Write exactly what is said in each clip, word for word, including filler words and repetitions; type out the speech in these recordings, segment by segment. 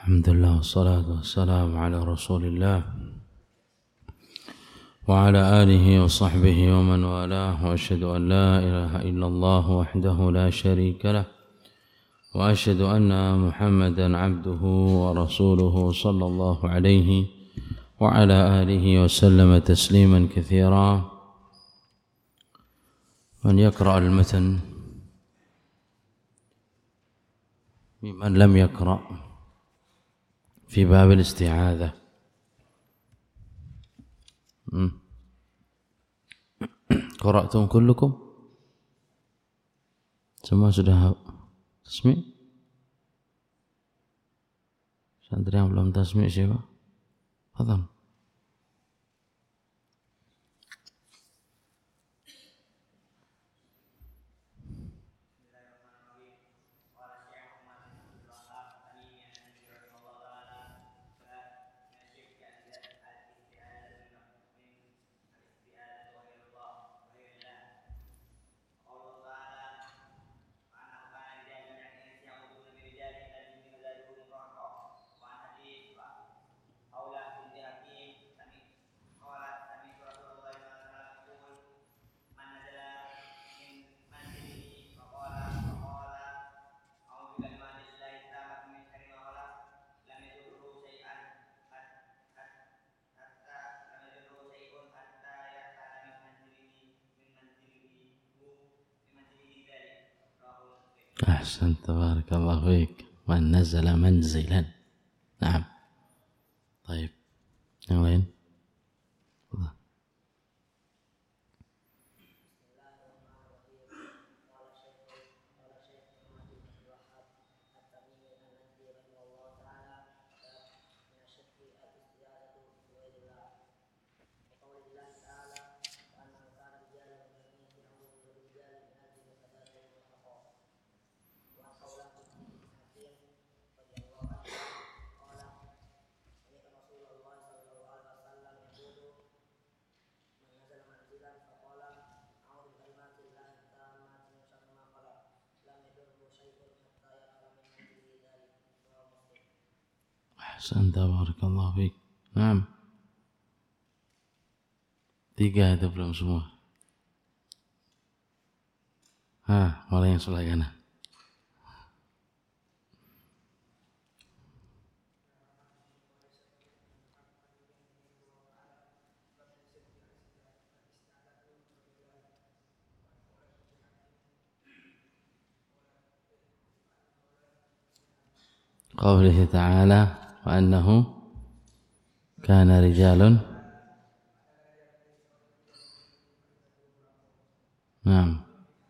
Alhamdulillah wassalatu wassalamu ala rasulillah wa ala alihi wa sahbihi wa man walah wa ashhadu an la ilaha illallah wahdahu la sharika lah wa ashhadu anna Muhammadan abduhu wa rasuluhu sallallahu alaihi wa ala alihi wa sallama tasliman katsira. Man yaqra al-matan mimman lam yaqra في باب الاستعاذة. قرأتم كلكم؟ Semua sudah tasmi'? Santri yang belum tasmi' siapa? Fadhal. أحسنت بارك الله فيك. من نزل منزلا. نعم. طيب yang lain. Ahsan, barakallahu fiik. Naam. Tiga itu belum semua. Ah, malah yang sebelah kanan. Qawlihi ta'ala wa annahu kana rijalun. Naam.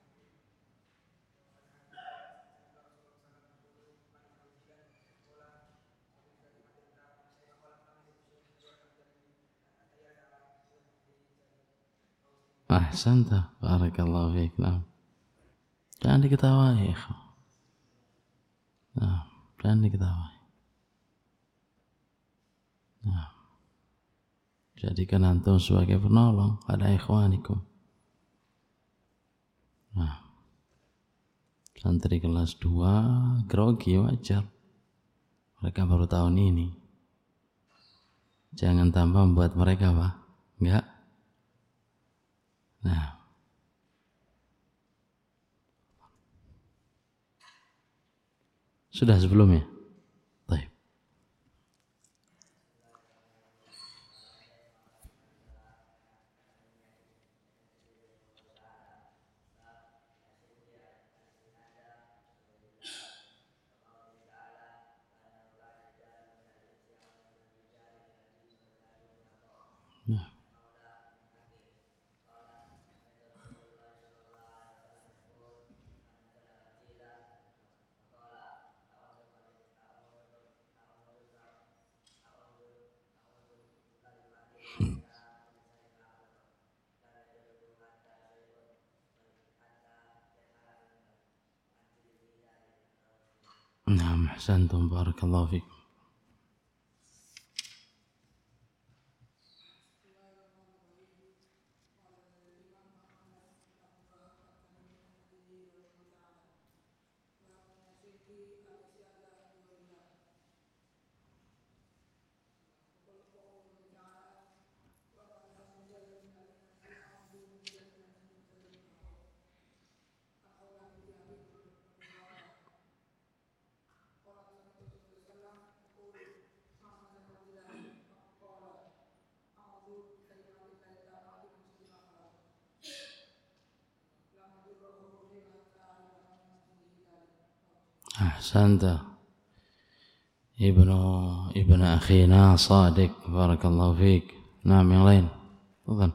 Ahsanta, barakallahu fiik. Naam. Jangan diketawahi, ikhwan. Nah, jangan diketawahi. Nah, jadikan antum sebagai penolong pada ikhwanikum. Nah, santri kelas dua grogi wajar. Mereka baru tahun ini. Jangan tambah membuat mereka apa? Enggak. Nah, sudah sebelumnya. Baik. Nah. Naam, ahsantum, barakallahu fiik. Ahsanta. Ibnu Ibnu akhina Shadiq, barakallahu fiik. Nah, yang lain. Bukan.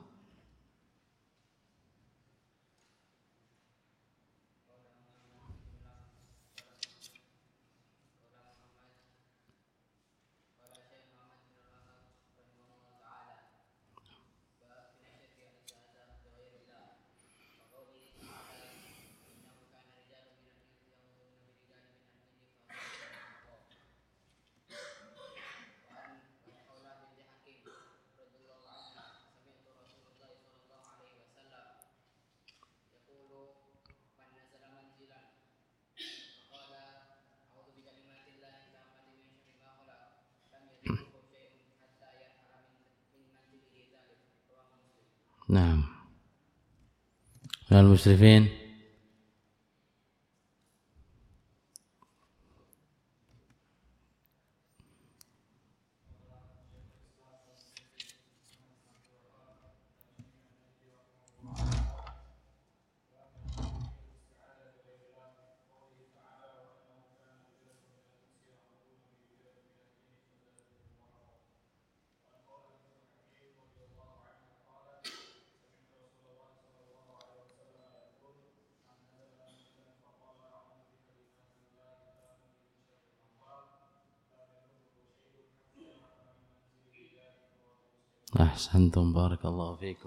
Nah, minal musrifin. Ahsantum, barakallahu fiikum.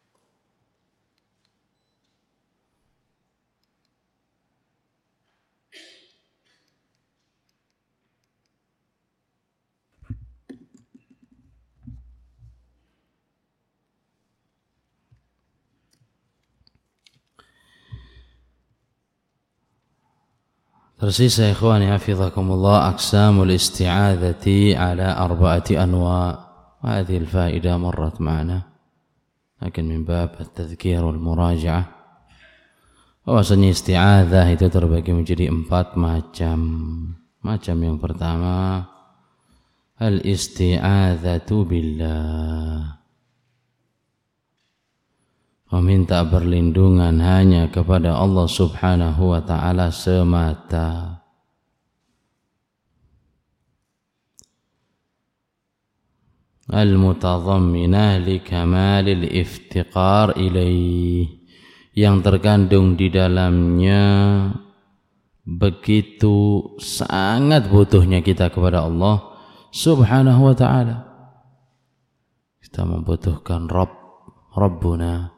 Tersisa ikhwani hafizakumullah aqsamul isti'adzati ala arba'ati anwa'. وهذه الفائدة مرت معنا لكن من باب التذكير والمراجعة. Bahwasanya isti'adzah itu terbagi menjadi empat macam. Macam yang pertama, al-isti'adzatu billah, meminta perlindungan hanya kepada Allah subhanahu wa ta'ala semata. Al-mutadhamminah li kamalil iftiqar ilaih, yang terkandung di dalamnya begitu sangat butuhnya kita kepada Allah subhanahu wa ta'ala. Kita membutuhkan Rabb, Rabbuna,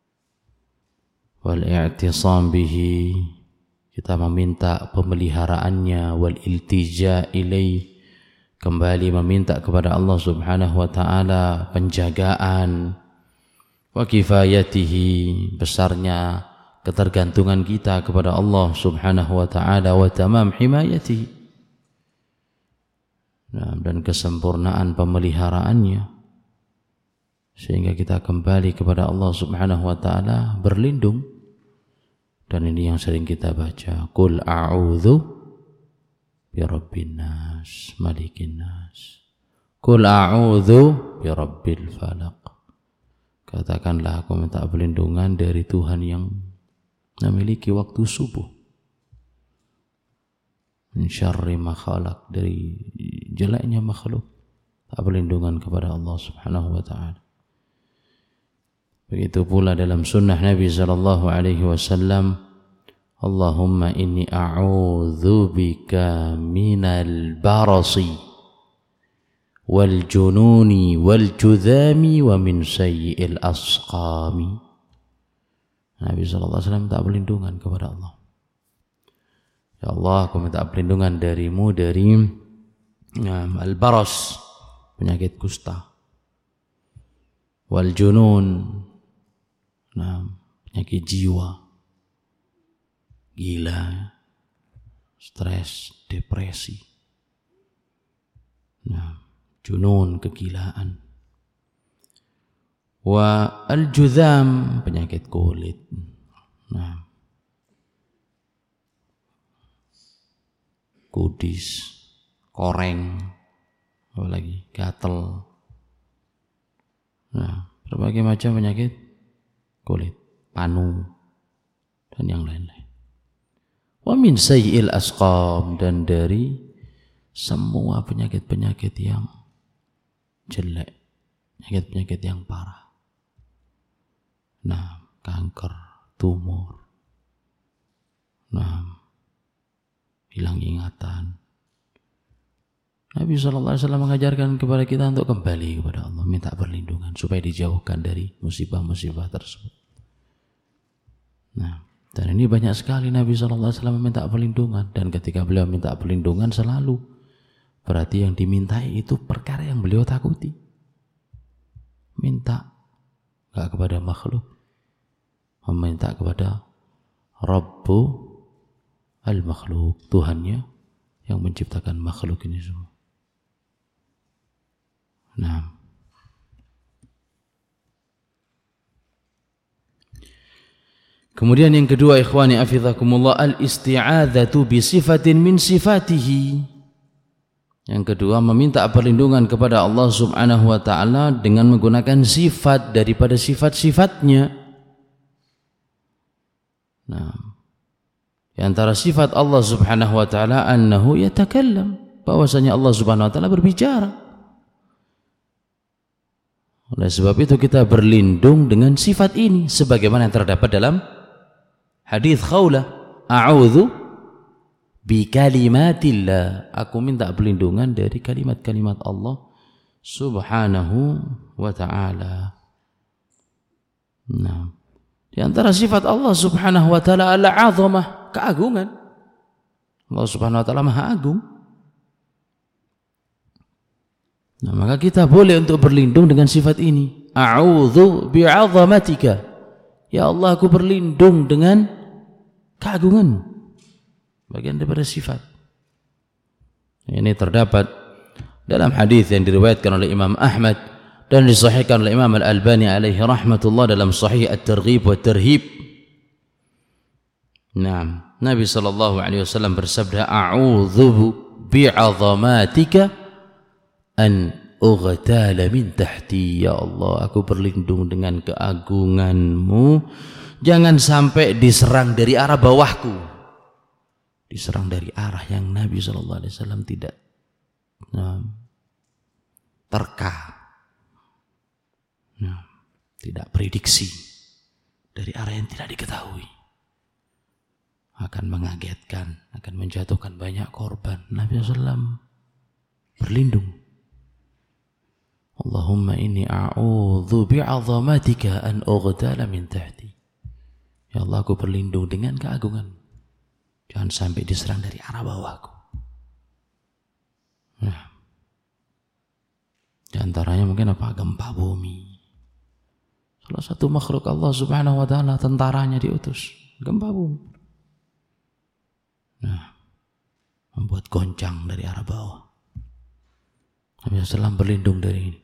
wal i'tisam bihi, kita meminta pemeliharaannya, wal iltija ilaih, kembali meminta kepada Allah subhanahu wa ta'ala penjagaan, wa kifayatihi, besarnya ketergantungan kita kepada Allah subhanahu wa ta'ala, wa tamam himayatihi, nah, dan kesempurnaan pemeliharaannya, sehingga kita kembali kepada Allah subhanahu wa ta'ala berlindung. Dan ini yang sering kita baca, qul a'udzu bi rabbin nas malikin nas, qul a'udzu bi rabbil falaq, katakanlah aku minta perlindungan dari Tuhan yang memiliki waktu subuh, min syarri ma khalaq, dari jeleknya makhluk, tak perlindungan kepada Allah subhanahu wa ta'ala. Begitu pula dalam sunnah Nabi sallallahu alaihi wasallam, Allahumma inni a'udzu bika minal barasi wal jununi wal judhami wa min sayyi'il asqami. Nabi sallallahu alaihi wasallam minta perlindungan kepada Allah. Ya Allah, aku minta perlindungan darimu dari ya, al-baras, penyakit kusta, wal junun, nah, penyakit jiwa, gila, stres, depresi, nah, junun, kegilaan, wa al-judham, penyakit kulit, nah, kudis, koreng, apa lagi, gatel, nah, berbagai macam penyakit kulit, panu, dan yang lain-lain. wa min sayyi'il asqam, dan dari semua penyakit-penyakit yang jelek, penyakit-penyakit yang parah. Nah, kanker, tumor, nah, hilang ingatan. Nabi shallallahu alaihi wasallam mengajarkan kepada kita untuk kembali kepada Allah, minta perlindungan supaya dijauhkan dari musibah-musibah tersebut. Nah, dan ini banyak sekali Nabi shallallahu alaihi wasallam meminta perlindungan, dan ketika beliau minta perlindungan selalu berarti yang dimintai itu perkara yang beliau takuti. Minta enggak kepada makhluk, meminta kepada Rabbu al-makhluk, Tuhannya yang menciptakan makhluk ini semua. Nah, kemudian yang kedua, ikhwani afizakumullah, al-isti'adzatu bi sifatin min sifatihi. Yang kedua, meminta perlindungan kepada Allah Subhanahu wa taala dengan menggunakan sifat daripada sifat-sifatnya. Nah, di antara sifat Allah Subhanahu wa taala annahu yatakallam, bahwasanya Allah Subhanahu wa taala berbicara. Oleh sebab itu kita berlindung dengan sifat ini sebagaimana yang terdapat dalam hadis Khawlah, a'udzu bi kalimatillah, aku minta perlindungan dari kalimat-kalimat Allah Subhanahu wa taala. Nah, di antara sifat Allah Subhanahu wa taala al-'azamah, keagungan. Allah Subhanahu wa taala Maha Agung. Nah, maka kita boleh untuk berlindung dengan sifat ini. A'udzu bi'azamatika, ya Allah, aku berlindung dengan keagungan, bagian daripada sifat. Ini terdapat dalam hadis yang diriwayatkan oleh Imam Ahmad dan disahihkan oleh Imam Al-Albani alaihi rahmatullah dalam Sahih At-Targhib wa Tarhib. Nah, Nabi sallallahu alaihi wasallam bersabda, a'udzu bi'azamatika an ughtala min tahti, ya Allah, aku berlindung dengan keagunganmu, jangan sampai diserang dari arah bawahku, diserang dari arah yang Nabi sallallahu alaihi wasallam tidak nah, terka, nah, tidak prediksi, dari arah yang tidak diketahui, akan mengagetkan, akan menjatuhkan banyak korban. Nabi sallallahu alaihi wasallam berlindung. Allahumma inni a'udzu bi'azamatika an ughtala min tahti. Ya Allah, aku berlindung dengan keagungan, jangan sampai diserang dari arah bawahku. Nah, di antaranya mungkin apa? Gempa bumi. Salah satu makhluk Allah Subhanahu wa taala, tentaranya diutus, gempa bumi. Nah, membuat goncang dari arah bawah. Nabi sallallahu alaihi wasallam berlindung dari ini.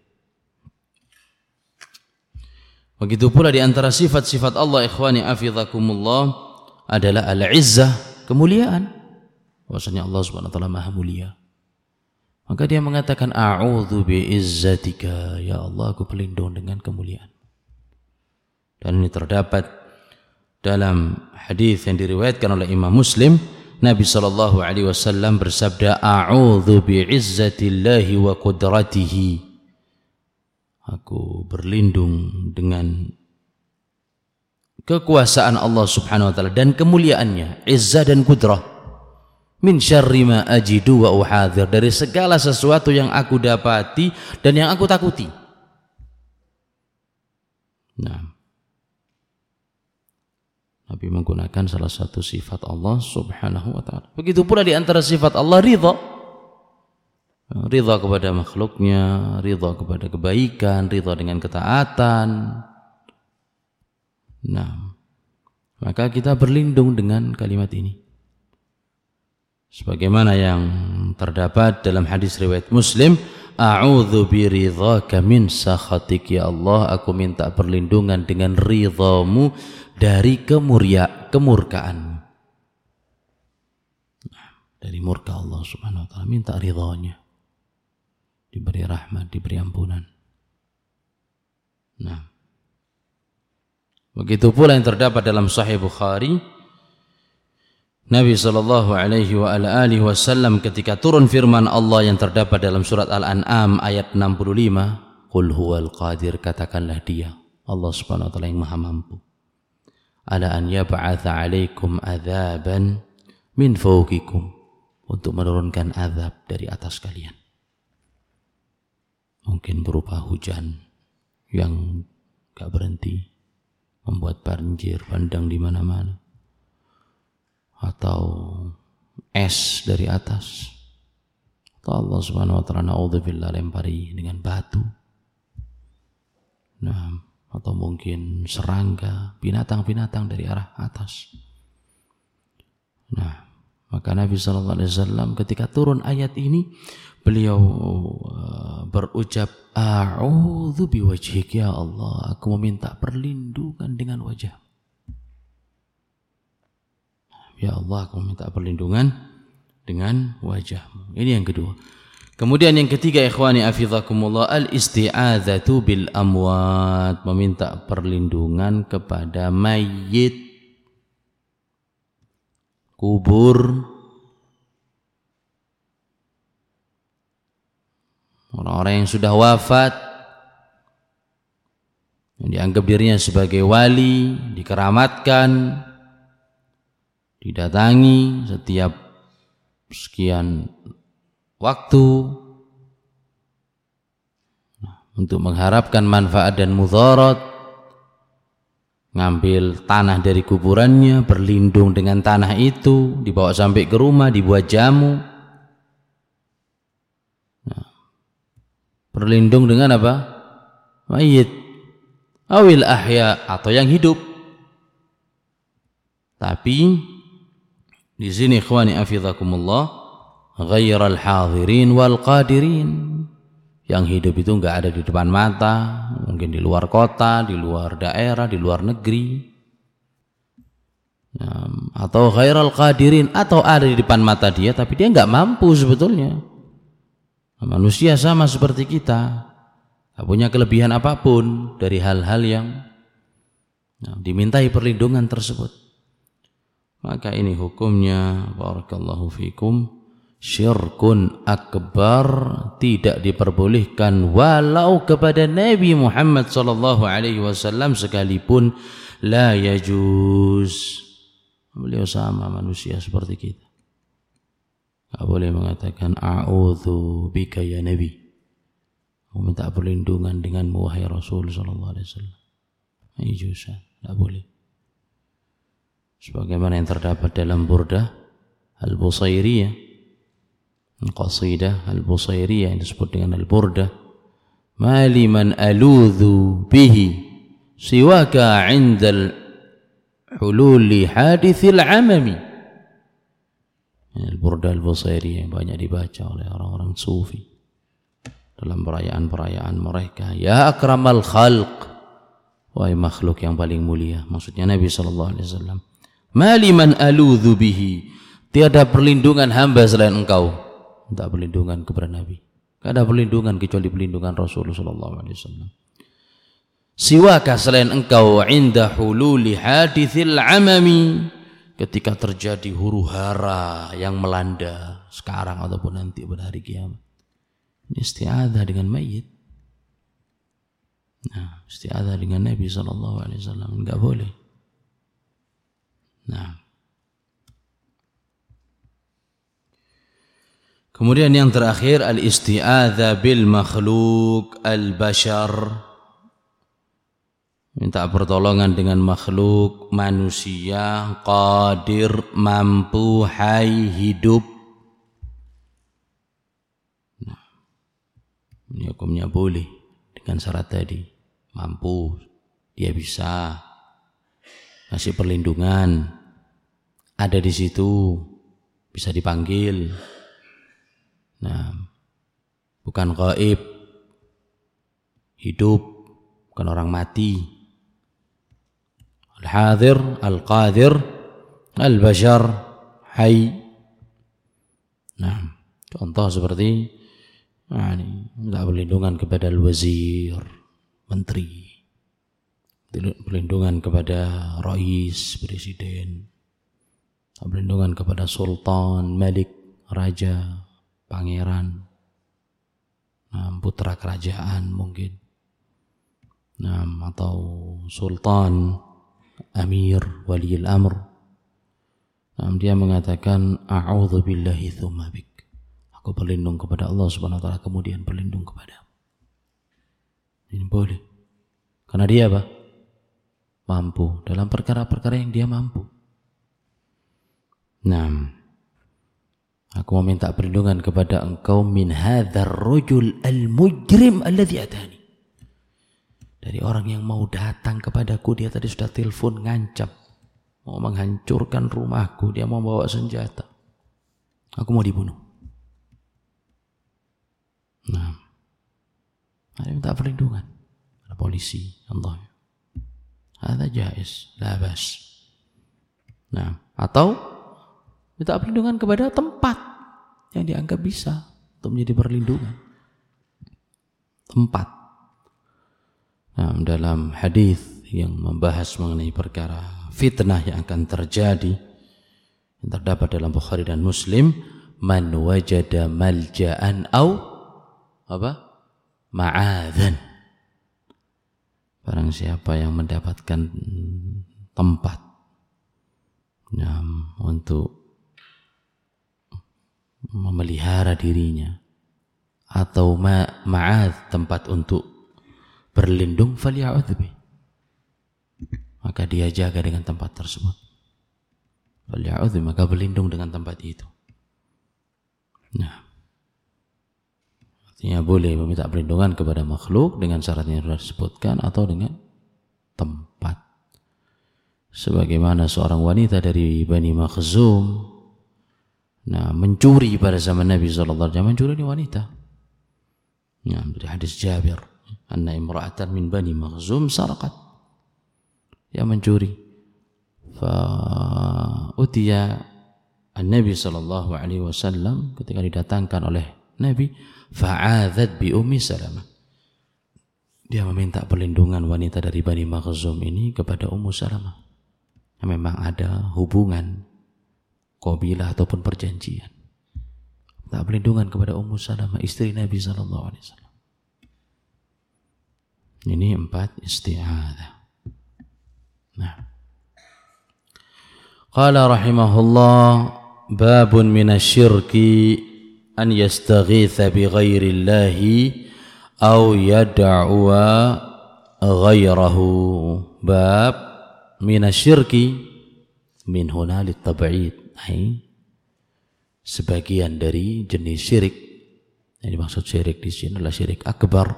Begitu pula di antara sifat-sifat Allah, ikhwani afizakumullah, adalah al-izzah, kemuliaan. Bahwasanya Allah Subhanahu wa taala Maha Mulia. Maka dia mengatakan a'udzu bi'izzatika, ya Allah, aku berlindung dengan kemuliaan. Dan ini terdapat dalam hadis yang diriwayatkan oleh Imam Muslim, Nabi sallallahu alaihi wasallam bersabda, a'udzu bi'izzatillahi wa qudratihi, aku berlindung dengan kekuasaan Allah Subhanahu wa taala dan kemuliaannya, izzah dan qudrah, min syarri ma ajidu wa uhadhir, dari segala sesuatu yang aku dapati dan yang aku takuti. Nah, Nabi menggunakan salah satu sifat Allah Subhanahu wa taala. Begitu pula di antara sifat Allah ridha. Ridha kepada makhluknya, ridha kepada kebaikan, ridha dengan ketaatan. Nah, maka kita berlindung dengan kalimat ini. Sebagaimana yang terdapat dalam hadis riwayat Muslim, a'udzu biridhaka min sakhatik, ya Allah, aku minta perlindungan dengan ridhamu dari kemuria, kemurkaanmu. Nah, dari murka Allah Subhanahu wa taala, minta ridhanya, diberi rahmat, diberi ampunan. Nah, begitu pula yang terdapat dalam Sahih Bukhari Nabi sallallahu alaihi wa ala alihi wasallam ketika turun firman Allah yang terdapat dalam surat Al-An'am ayat enam puluh lima, qul huwal qadir, katakanlah dia Allah Subhanahu wa taala yang maha mampu, ala an yab'atsa 'alaikum adzaban min fawqikum, untuk menurunkan azab dari atas kalian, mungkin berupa hujan yang gak berhenti membuat banjir bandang di mana-mana, atau es dari atas, atau Allah Subhanahu wa taala naudzubillah lempari dengan batu, nah, atau mungkin serangga, binatang-binatang dari arah atas. Nah, maka Nabi sallallahu alaihi wasallam ketika turun ayat ini, beliau uh, berucap, a'udzu biwajhik ya Allah, aku meminta perlindungan dengan wajah. Ya Allah, aku minta perlindungan dengan wajahmu. Ini yang kedua. Kemudian yang ketiga, ikhwani afizakumullah, al-isti'adzatu bil amwat, meminta perlindungan kepada mayit, kubur, orang-orang yang sudah wafat, yang dianggap dirinya sebagai wali, dikeramatkan, didatangi setiap sekian waktu untuk mengharapkan manfaat dan mudarat, ngambil tanah dari kuburannya, berlindung dengan tanah itu, dibawa sampai ke rumah, dibuat jamu. Nah, berlindung dengan apa? Mayit, awil ahya, atau yang hidup. Tapi di sini ikhwani afizakumullah, ghairal hadirin wal qadirin, yang hidup itu enggak ada di depan mata, mungkin di luar kota, di luar daerah, di luar negeri, nah, atau ghairal qadirin, atau ada di depan mata dia tapi dia enggak mampu sebetulnya. Nah, manusia sama seperti kita, enggak punya kelebihan apapun dari hal-hal yang nah, dimintai perlindungan tersebut. Maka ini hukumnya, barakallahu fikum, syirkun akbar, tidak diperbolehkan walau kepada Nabi Muhammad sallallahu alaihi wasallam sekalipun, la yajuz. Beliau sama manusia seperti kita. Tak boleh mengatakan a'udzu bika ya Nabi, aku minta perlindungan denganmu wahai Rasul sallallahu alaihi wasallam. Yajuz, tak boleh. Sebagaimana yang terdapat dalam Burdah Al-Busairiyah, Qasidah Al-Busairiyah yang disebut dengan Al-Burdah, ma liman aludhu bihi siwaka 'indal hululi hadithil amami. Al-Burdah Al-Busairiyah yang banyak dibaca oleh orang-orang sufi dalam perayaan-perayaan mereka. Ya akramal khalq, wahai makhluk yang paling mulia, maksudnya Nabi sallallahu alaihi wasallam. Maliman aludhu bihi, tiada perlindungan hamba selain engkau. Tak perlindungan kepada Nabi, tidak ada perlindungan kecuali perlindungan Rasulullah sallallahu alaihi wasallam. Siwaka, selain engkau, inda hululi hadithil amami, ketika terjadi huru hara yang melanda sekarang ataupun nanti pada hari kiamat. Ini isti'adzah dengan mayit. Nah, isti'adzah dengan Nabi sallallahu alaihi wasallam enggak boleh. Nah, kemudian yang terakhir, al-isti'adzah bil makhluk al-bashar, minta pertolongan dengan makhluk manusia, qadir, mampu, hai, hidup. Nah, ini hukumnya boleh dengan syarat tadi, mampu, dia bisa kasih perlindungan, ada di situ, bisa dipanggil. Nah, bukan gaib, hidup, bukan orang mati. Al-hadir, al-qadir, al-bashar, hai. Nah, contoh seperti nah, ini, minta perlindungan kepada al-wazir, menteri, perlindungan kepada rais, presiden, perlindungan kepada sultan, malik, raja, pangeran, nah, putra kerajaan mungkin, nah, atau sultan, amir, waliul amr. Nah, dia mengatakan a'udzu billahi tsumma bik. Aku berlindung kepada Allah Subhanahu wa taala kemudian berlindung kepada. Ini boleh. Karena dia apa? Mampu dalam perkara-perkara yang dia mampu. Nah, aku meminta perlindungan kepada engkau min hadzal rajul al-mujrim alladhi atani. Dari orang yang mau datang kepadaku, dia tadi sudah telepon ngancam, mau menghancurkan rumahku, dia mau bawa senjata. Aku mau dibunuh. Nah, ada minta perlindungan kepada polisi, Allah. Ada jaiz, la bas. Nah, atau minta perlindungan kepada tempat yang dianggap bisa untuk menjadi perlindungan. Tempat. Nah, dalam hadis yang membahas mengenai perkara fitnah yang akan terjadi yang terdapat dalam Bukhari dan Muslim, man wajada malja'an au apa? Ma'adzan. Barang siapa yang mendapatkan tempat ya, untuk memelihara dirinya atau ma ma'adz, tempat untuk berlindung, falya'udz bih, maka dia jaga dengan tempat tersebut. Falya'udz bih, maka berlindung dengan tempat itu. Nah, artinya boleh meminta perlindungan kepada makhluk dengan syarat yang sudah disebutkan atau dengan tempat. Sebagaimana seorang wanita dari Bani Makhzum, nah, mencuri pada zaman Nabi sallallahu alaihi wasallam, mencuri ini wanita. Nah, dari hadis Jabir, anna imra'atan min Bani Makhzum sarqat. Dia mencuri. Fa utiya an-Nabi sallallahu alaihi wasallam, ketika didatangkan oleh Nabi, fa'adzat bi Ummi Salamah. Dia meminta perlindungan wanita dari Bani Makhzum ini kepada Ummu Salamah. Yang memang ada hubungan qabilah ataupun perjanjian. Minta perlindungan kepada Ummu Salamah, istri Nabi sallallahu alaihi wasallam. Ini empat isti'adzah. Nah. Qala rahimahullah, babun minasyirki an yastaghitha bi ghairillahi aw yad'uwa ghairahu. Bab minasyirki, min huna litab'id, ay sebagian dari jenis syirik. Yang dimaksud syirik di sini adalah syirik akbar.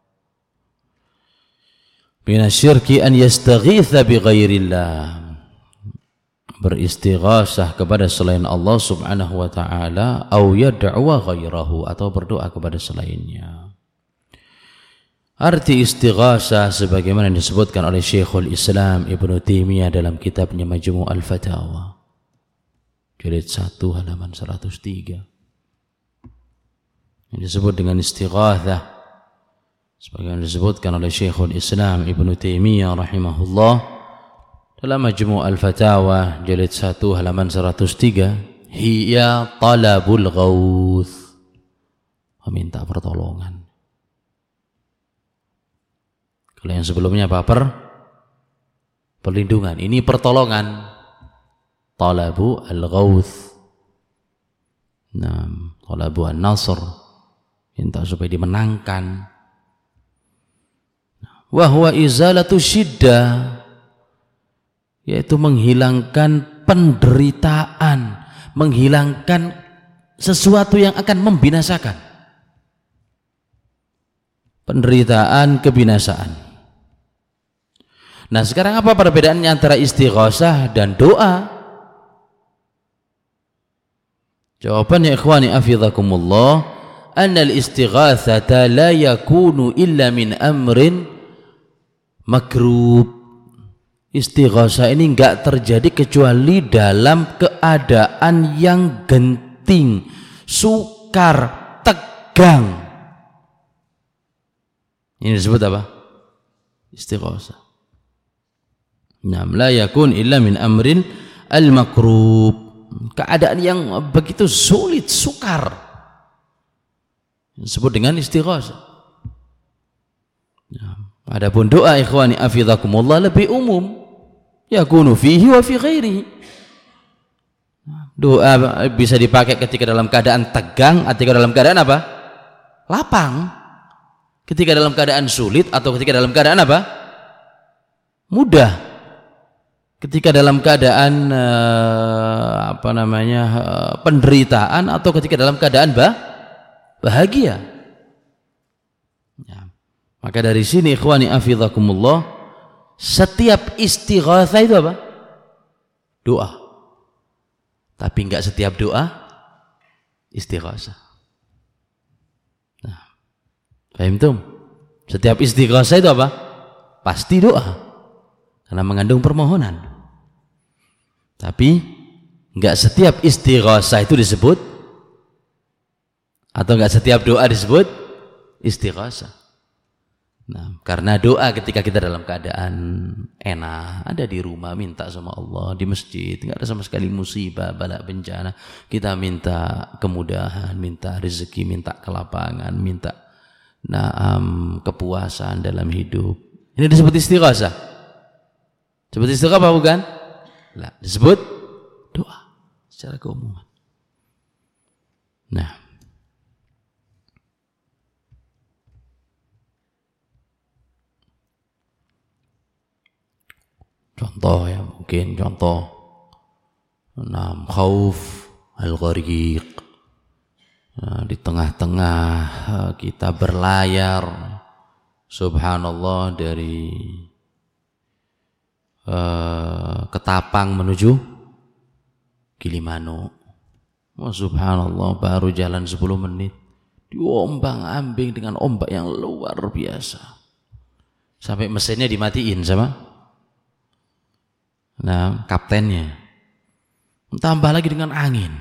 Minasyirki an yastaghitha bi ghairillah, beristighasah kepada selain Allah Subhanahu wa taala, au yad'uwa ghairahu, atau berdoa kepada selainnya. Arti istighasah sebagaimana disebutkan oleh Syekhul Islam Ibnu Taimiyah dalam kitabnya Majmu' al-Fatawa jilid satu halaman seratus tiga. Yang disebut dengan istighasah sebagaimana disebutkan oleh Syekhul Islam Ibnu Taimiyah rahimahullah dalam Majmu' al-Fatawa jilid satu halaman seratus tiga, hiya talabul ghauth, meminta pertolongan. Kalau yang sebelumnya apa? Per perlindungan. Ini pertolongan. Talabu al-ghauth. Nah, talabu an-nasr, minta supaya dimenangkan. Wa huwa izalatu syiddah, yaitu menghilangkan penderitaan, menghilangkan sesuatu yang akan membinasakan. Penderitaan, kebinasaan. Nah, sekarang apa perbedaannya antara istighasah dan doa? Jawabannya ikhwani afidhakumullah, anna al-istighatsata la yakunu illa min amrin makrub. Istighasah ini enggak terjadi kecuali dalam keadaan yang genting, sukar, tegang. Ini disebut apa? Istighasah. Nam la yakun illa min amrin al-makrub. keadaan yang begitu sulit, sukar, disebut dengan istighatsah. Ya. Adapun doa ikhwani afidhakumullah lebih umum, yakunu fihi wa fi ghairihi. Doa bisa dipakai ketika dalam keadaan tegang, ketika dalam keadaan apa? Lapang. Ketika dalam keadaan sulit atau ketika dalam keadaan apa? Mudah. Ketika dalam keadaan uh, apa namanya uh, penderitaan atau ketika dalam keadaan bah, bahagia. Ya. Maka dari sini ikhwani afidhakumullah, setiap istighatsah itu apa? Doa. Tapi enggak setiap doa istighatsah. Nah, paham tuh? Setiap istighatsah itu apa? Pasti doa. Karena mengandung permohonan. Tapi enggak setiap istighatsah itu disebut, atau enggak setiap doa disebut istighatsah. Nah, karena doa ketika kita dalam keadaan enak, ada di rumah minta sama Allah, di masjid, enggak ada sama sekali musibah, bala bencana, kita minta kemudahan, minta rezeki, minta kelapangan, minta naam kepuasan dalam hidup. Ini disebut istighatsah. Seperti istighatsah apa bukan? Lah, disebut doa secara keumuman. Nah, contoh ya, mungkin contoh enam khauf al-ghariq. Nah, di tengah-tengah kita berlayar, subhanallah, dari Uh, Ketapang menuju Gilimanuk. Oh, subhanallah, baru jalan sepuluh menit diombang-ambing dengan ombak yang luar biasa. Sampai mesinnya dimatiin sama nah kaptennya. Tambah lagi dengan angin.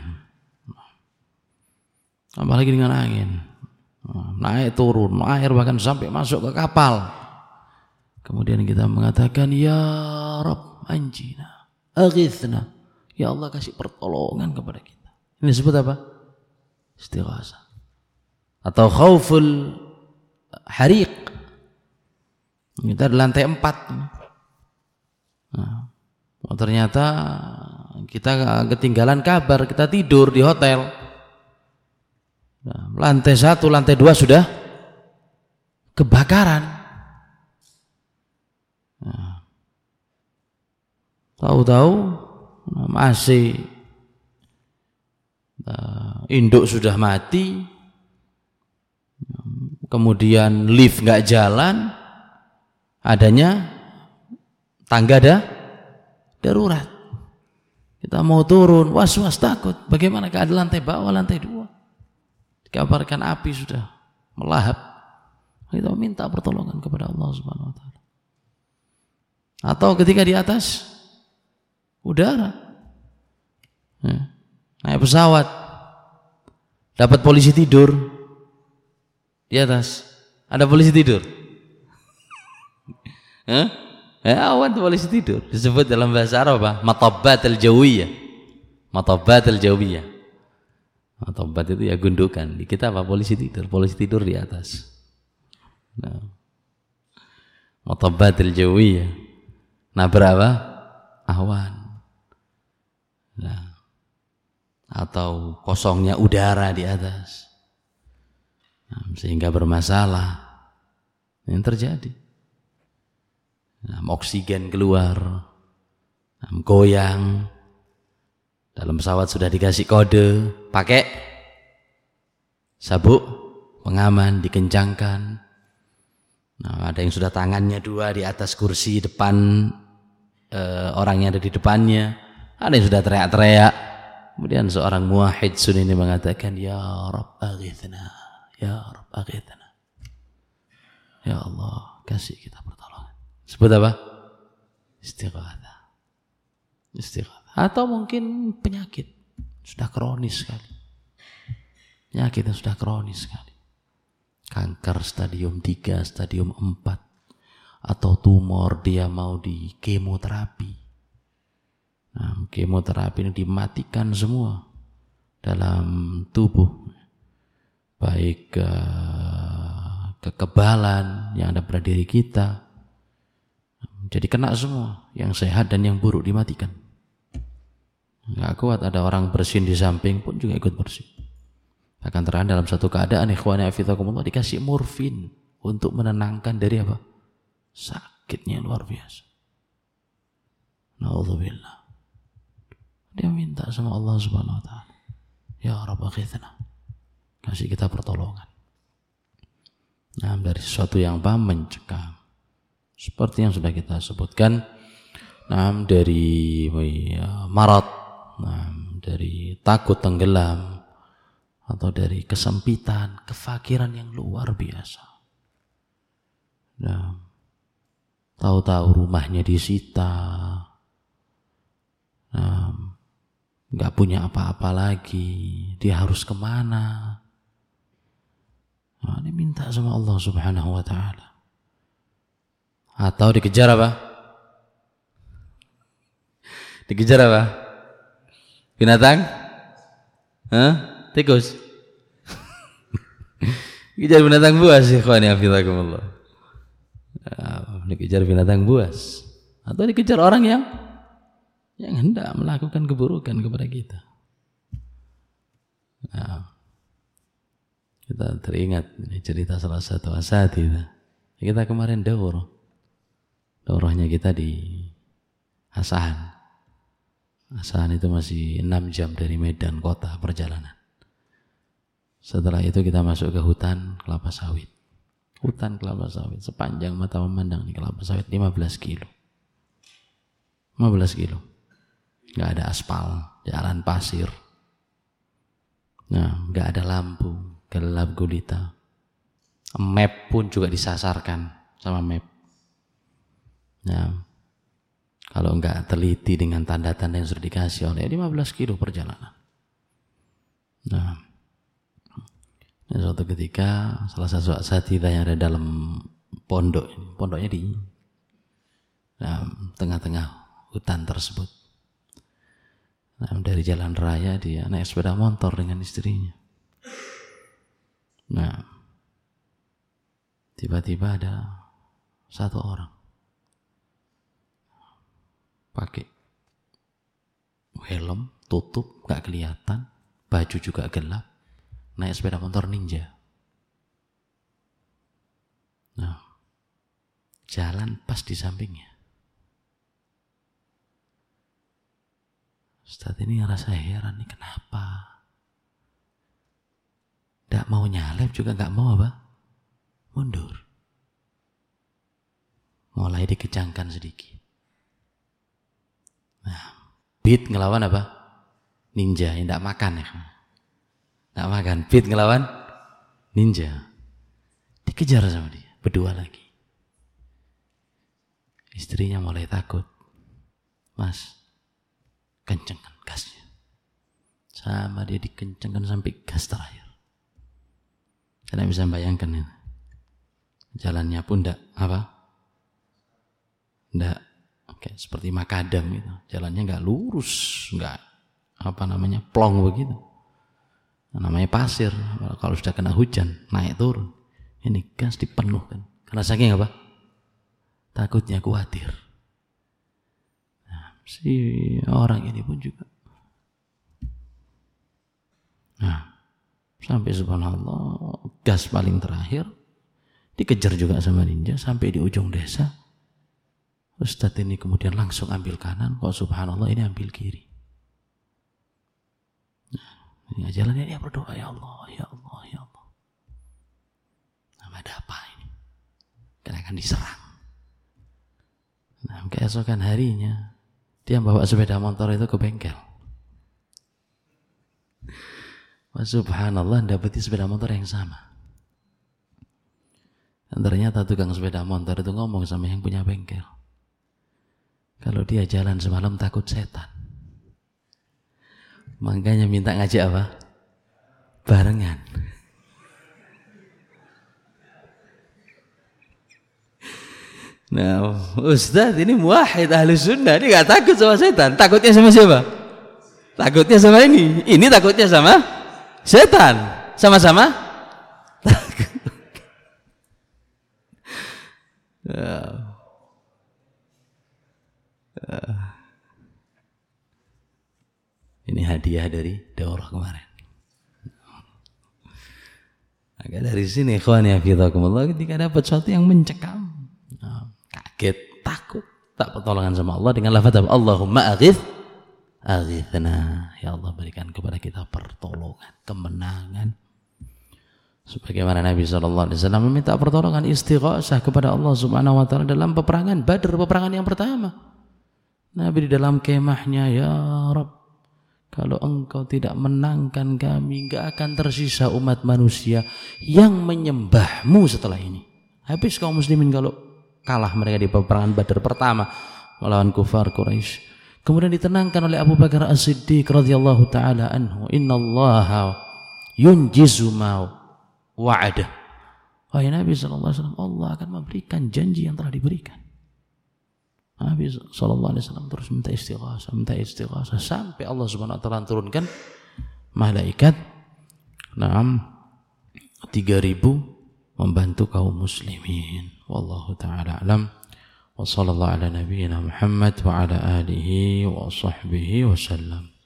Tambah lagi dengan angin. Naik turun, air bahkan sampai masuk ke kapal. Kemudian kita mengatakan, ya Rabb anjina, aghithna, ya Allah kasih pertolongan kepada kita. Ini disebut apa? Istighatsah. Atau khauful hariq. Kita di lantai empat. Nah, ternyata kita ketinggalan kabar, kita tidur di hotel. Nah, lantai satu, lantai dua sudah kebakaran. Nah, tahu-tahu masih uh, induk sudah mati, kemudian lift nggak jalan, adanya tangga ada darurat. Kita mau turun, was-was takut. Bagaimana keadaan lantai bawah, lantai dua? Dikabarkan api sudah melahap. Kita minta pertolongan kepada Allah Subhanahu Wa Taala. Atau ketika di atas udara, ya, naik pesawat, dapat polisi tidur di atas, ada polisi tidur, ya, ya awan polisi tidur, disebut dalam bahasa Arab apa? Matabbat al-jawiyah, matabbat al-jawiyah, matabbat itu ya gundukan, di kita apa? Polisi tidur, polisi tidur di atas, nah, matabbat al-jawiyah. Nah, berapa? Awan. Nah, atau kosongnya udara di atas. Nah, sehingga bermasalah. Yang terjadi. Nah, oksigen keluar. Nah, goyang. Dalam pesawat sudah dikasih kode, pakai sabuk pengaman, dikencangkan. Nah, ada yang sudah tangannya dua di atas kursi depan, Uh, orang yang ada di depannya, ada yang sudah teriak-teriak. Kemudian seorang muwahhid sunni ini mengatakan, ya Rabb aghithna, ya Rabb aghithna, ya Allah kasih kita pertolongan. Sebut apa? Istighatsah. Istighatsah. Atau mungkin penyakit sudah kronis sekali, penyakit yang sudah kronis sekali, kanker stadium tiga, stadium empat, atau tumor dia mau di kemoterapi. Nah, kemoterapi ini dimatikan semua dalam tubuh, baik uh, kekebalan yang ada pada diri kita, jadi kena semua, yang sehat dan yang buruk dimatikan. Nggak kuat, ada orang bersin di samping pun juga ikut bersin. Akan terang dalam satu keadaan ikhwani afizakumullah dikasih morfin untuk menenangkan dari apa? Sakitnya luar biasa. Na'udzubillah. Dia minta sama Allah Subhanahu wa taala, ya Rabb aghithna, kasih kita pertolongan. Nah, dari sesuatu yang apa? Mencekam. Seperti yang sudah kita sebutkan, nah, dari ya, marat, nah, dari takut tenggelam, atau dari kesempitan, kefakiran yang luar biasa. Nah, tahu-tahu rumahnya disita, nah, nggak punya apa-apa lagi, dia harus kemana? Nah, dia minta sama Allah Subhanahu wa taala. Atau dikejar apa? Dikejar apa? Binatang? Hah? Tikus? Dikejar binatang buas, ikhwani hafizakumullah. Nah, dikejar binatang buas. Atau dikejar orang yang yang hendak melakukan keburukan kepada kita. Nah, kita teringat ini cerita salah satu asatidz. Kita kemarin daurah. Daurahnya kita di Asahan. Asahan itu masih enam jam dari Medan kota perjalanan. Setelah itu kita masuk ke hutan kelapa sawit. Hutan kelapa sawit sepanjang mata memandang di kelapa sawit lima belas kilo. lima belas kilo. Nggak ada aspal, jalan pasir. Nah, nggak ada lampu, gelap gulita. Map pun juga disasarkan sama map. Nah, kalau nggak teliti dengan tanda-tanda yang sudah dikasih oleh lima belas kilo perjalanan. Nah, dan suatu ketika salah satu asatidz yang ada dalam pondok, pondoknya di nah, tengah-tengah hutan tersebut. Nah, dari jalan raya dia naik sepeda motor dengan istrinya. Nah, tiba-tiba ada satu orang pakai helm, tutup, gak kelihatan, baju juga gelap, naik sepeda motor ninja. Nah, jalan pas di sampingnya. Ustaz ini ngerasa heran nih, kenapa? Gak mau nyalep juga gak mau apa? Mundur. Mulai dikejangkan sedikit. Nah, Beat ngelawan apa? Ninja yang gak makan ya. Gak makan. Beat ngelawan ninja. Dikejar sama dia. Berdua lagi. Istrinya mulai takut. Mas, kencengkan gasnya. Sama dia dikencengkan sampai gas terakhir. Saya bisa bayangkan ya. Jalannya pun enggak apa? Enggak kayak seperti makadam gitu. Jalannya enggak lurus, enggak apa namanya? Plong begitu. Nah, namanya pasir. Kalau sudah kena hujan, naik turun. Ini gas dipenuhkan. Karena saking apa? Takutnya khawatir. Si orang ini pun juga. Nah, sampai subhanallah gas paling terakhir dikejar juga sama ninja sampai di ujung desa. Ustadz ini kemudian langsung ambil kanan, kok subhanallah ini ambil kiri. Nah, ini jalannya dia berdoa, ya Allah, ya Allah, ya Allah. Nah, ada apa ini? Karena akan diserang. Nah, keesokan harinya dia bawa sepeda motor itu ke bengkel. Wah, subhanallah, dapati sepeda motor yang sama. Dan ternyata tukang sepeda motor itu ngomong sama yang punya bengkel. Kalau dia jalan semalam takut setan. Makanya minta ngajak apa? Barengan. Nah, Ustaz ini muwahhid ahli sunnah, ini gak takut sama setan. Takutnya sama siapa? Takutnya sama ini. Ini takutnya sama setan. Sama-sama takut. Uh. Uh. Ini hadiah dari daurah kemarin. Maka dari sini ikhwani hafizakumullah, ketika dapat sesuatu yang mencekam, kaget, takut, tak pertolongan sama Allah dengan lafaz Allahumma aghith aghithna, ya Allah berikan kepada kita pertolongan, kemenangan. Sebagaimana Nabi shallallahu alaihi wasallam meminta pertolongan istighosah kepada Allah Subhanahu wa taala dalam peperangan Badar, peperangan yang pertama. Nabi di dalam kemahnya, ya Rabb, kalau engkau tidak menangkan kami, enggak akan tersisa umat manusia yang menyembahmu setelah ini. Habis kaum muslimin kalau kalah mereka di peperangan Badar pertama melawan kufar Quraisy. Kemudian ditenangkan oleh Abu Bakar As-Siddiq radhiyallahu taala anhu, innallaha yunjizu ma wa'ada. Wahai Nabi sallallahu alaihi wasallam, Allah akan memberikan janji yang telah diberikan. Nabi sallallahu alaihi wasallam terus minta istighosah, minta istighosah sampai Allah Subhanahu wa taala turunkan malaikat enam tiga ribu membantu kaum muslimin. Wallahu taala alam. Wa sallallahu ala nabiyyina Muhammad wa ala alihi wa sahbihi wasallam.